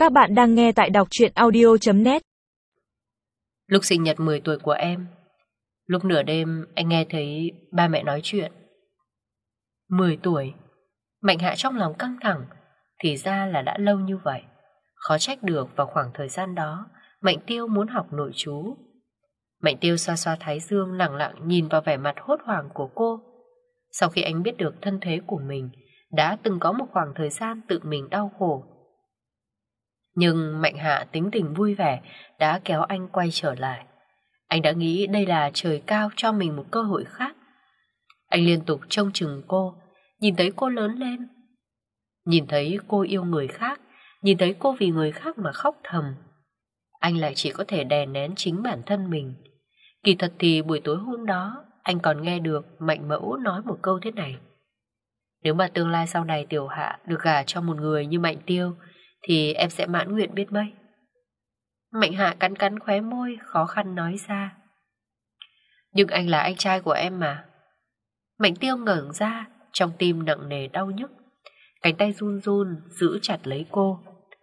Các bạn đang nghe tại đọc truyện audio.net. Lúc sinh nhật 10 tuổi của em, lúc nửa đêm anh nghe thấy ba mẹ nói chuyện. 10 tuổi, Mạnh Hạ trong lòng căng thẳng, thì ra là đã lâu như vậy. Khó trách được vào khoảng thời gian đó Mạnh Tiêu muốn học nội trú. Mạnh Tiêu xoa xoa thái dương, lẳng lặng nhìn vào vẻ mặt hốt hoảng của cô. Sau khi anh biết được thân thế của mình, đã từng có một khoảng thời gian tự mình đau khổ. Nhưng Mạnh Hạ tính tình vui vẻ đã kéo anh quay trở lại. Anh đã nghĩ đây là trời cao cho mình một cơ hội khác. Anh liên tục trông chừng cô, nhìn thấy cô lớn lên, nhìn thấy cô yêu người khác, nhìn thấy cô vì người khác mà khóc thầm. Anh lại chỉ có thể đè nén chính bản thân mình. Kỳ thật thì buổi tối hôm đó anh còn nghe được Mạnh Mẫu nói một câu thế này: nếu mà tương lai sau này Tiểu Hạ được gả cho một người như Mạnh Tiêu thì em sẽ mãn nguyện biết mấy. Mạnh Hạ cắn cắn khóe môi, khó khăn nói ra: nhưng anh là anh trai của em mà. Mạnh Tiêu ngẩng ra, trong tim nặng nề đau nhức. Cánh tay run run giữ chặt lấy cô,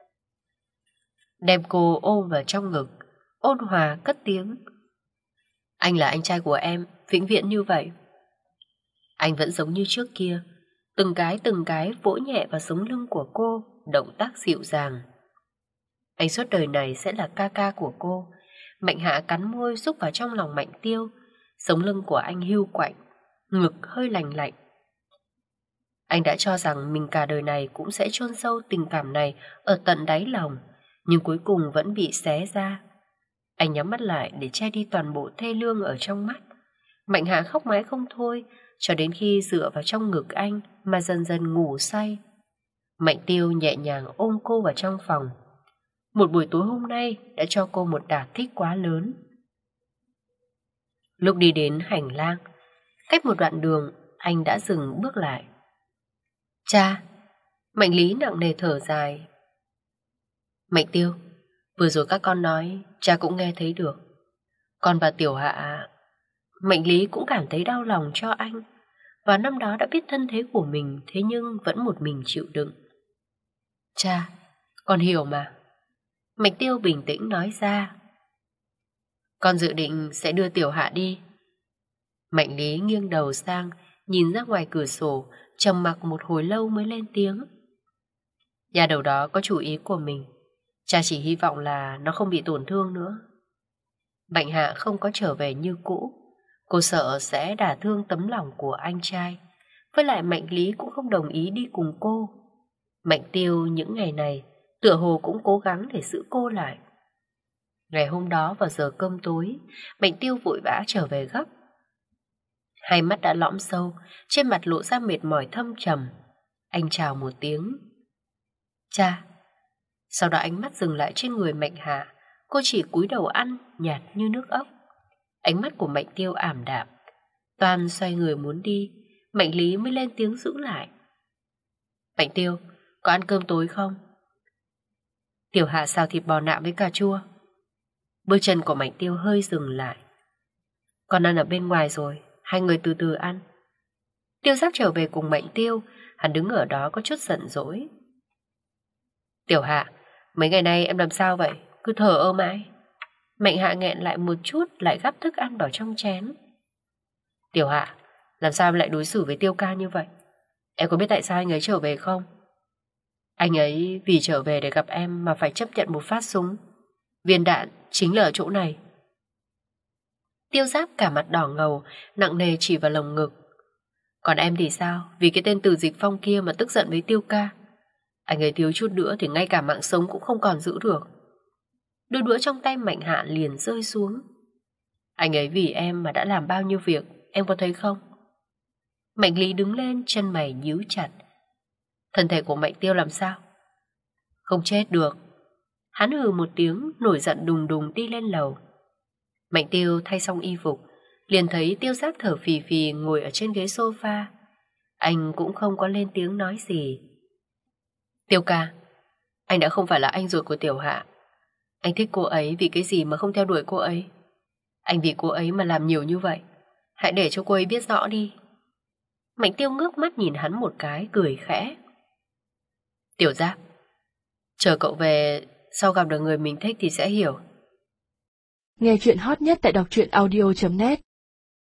đem cô ôm vào trong ngực, ôn hòa cất tiếng: anh là anh trai của em, vĩnh viễn như vậy. Anh vẫn giống như trước kia, từng cái vỗ nhẹ vào sống lưng của cô, động tác dịu dàng. Anh suốt đời này sẽ là ca ca của cô. Mạnh Hạ cắn môi xúc vào trong lòng Mạnh Tiêu. Sống lưng của anh hiu quạnh, ngực hơi lành lạnh. Anh đã cho rằng mình cả đời này cũng sẽ chôn sâu tình cảm này ở tận đáy lòng, nhưng cuối cùng vẫn bị xé ra. Anh nhắm mắt lại để che đi toàn bộ thê lương ở trong mắt. Mạnh Hạ khóc mãi không thôi, cho đến khi dựa vào trong ngực anh mà dần dần ngủ say. Mạnh Tiêu nhẹ nhàng ôm cô vào trong phòng. Một buổi tối hôm nay đã cho cô một đả kích quá lớn. Lúc đi đến hành lang, cách một đoạn đường, anh đã dừng bước lại. Cha! Mạnh Lý nặng nề thở dài. Mạnh Tiêu, vừa rồi các con nói, cha cũng nghe thấy được. Con và Tiểu Hạ... Mạnh Lý cũng cảm thấy đau lòng cho anh. Và năm đó đã biết thân thế của mình, thế nhưng vẫn một mình chịu đựng. Cha, con hiểu mà. Mạnh Tiêu bình tĩnh nói ra. Con dự định sẽ đưa Tiểu Hạ đi. Mạnh Lý nghiêng đầu sang, nhìn ra ngoài cửa sổ, trầm mặc một hồi lâu mới lên tiếng. Nhà đầu đó có chủ ý của mình. Cha chỉ hy vọng là nó không bị tổn thương nữa. Mạnh Hạ không có trở về như cũ. Cô sợ sẽ đả thương tấm lòng của anh trai. Với lại Mạnh Lý cũng không đồng ý đi cùng cô. Mạnh Tiêu những ngày này tựa hồ cũng cố gắng để giữ cô lại. Ngày hôm đó vào giờ cơm tối, Mạnh Tiêu vội vã trở về gấp. Hai mắt đã lõm sâu, trên mặt lộ ra mệt mỏi thâm trầm. Anh chào một tiếng. Cha. Sau đó ánh mắt dừng lại trên người Mạnh Hạ. Cô chỉ cúi đầu ăn, nhạt như nước ốc. Ánh mắt của Mạnh Tiêu ảm đạm. Toàn xoay người muốn đi, Mạnh Lý mới lên tiếng giữ lại. Mạnh Tiêu, có ăn cơm tối không? Tiểu Hạ xào thịt bò nạm với cà chua. Bước chân của Mạnh Tiêu hơi dừng lại. Con ăn ở bên ngoài rồi, hai người từ từ ăn. Tiêu Giác trở về cùng Mạnh Tiêu, hắn đứng ở đó có chút giận dỗi. Tiểu Hạ, mấy ngày nay em làm sao vậy? Cứ thờ ơ mãi. Mạnh Hạ nghẹn lại một chút, lại gắp thức ăn vào trong chén. Tiểu Hạ, làm sao em lại đối xử với Tiêu ca như vậy? Em có biết tại sao anh ấy trở về không? Anh ấy vì trở về để gặp em mà phải chấp nhận một phát súng. Viên đạn chính là ở chỗ này. Tiêu Giáp cả mặt đỏ ngầu, nặng nề chỉ vào lồng ngực. Còn em thì sao? Vì cái tên Từ Dịch Phong kia mà tức giận với Tiêu ca. Anh ấy thiếu chút nữa thì ngay cả mạng sống cũng không còn giữ được. Đôi đũa trong tay Mạnh Hạ liền rơi xuống. Anh ấy vì em mà đã làm bao nhiêu việc, em có thấy không? Mạnh Lý đứng lên, chân mày nhíu chặt. Thân thể của Mạnh Tiêu làm sao? Không chết được. Hắn hừ một tiếng, nổi giận đùng đùng đi lên lầu. Mạnh Tiêu thay xong y phục, liền thấy Tiêu Giác thở phì phì ngồi ở trên ghế sofa. Anh cũng không có lên tiếng nói gì. Tiêu ca, anh đã không phải là anh ruột của Tiểu Hạ. Anh thích cô ấy vì cái gì mà không theo đuổi cô ấy? Anh vì cô ấy mà làm nhiều như vậy. Hãy để cho cô ấy biết rõ đi. Mạnh Tiêu ngước mắt nhìn hắn một cái, cười khẽ. Tiểu Giác, Chờ cậu về, sau gặp được người mình thích thì sẽ hiểu. Nghe chuyện hot nhất tại đọc truyện audio.net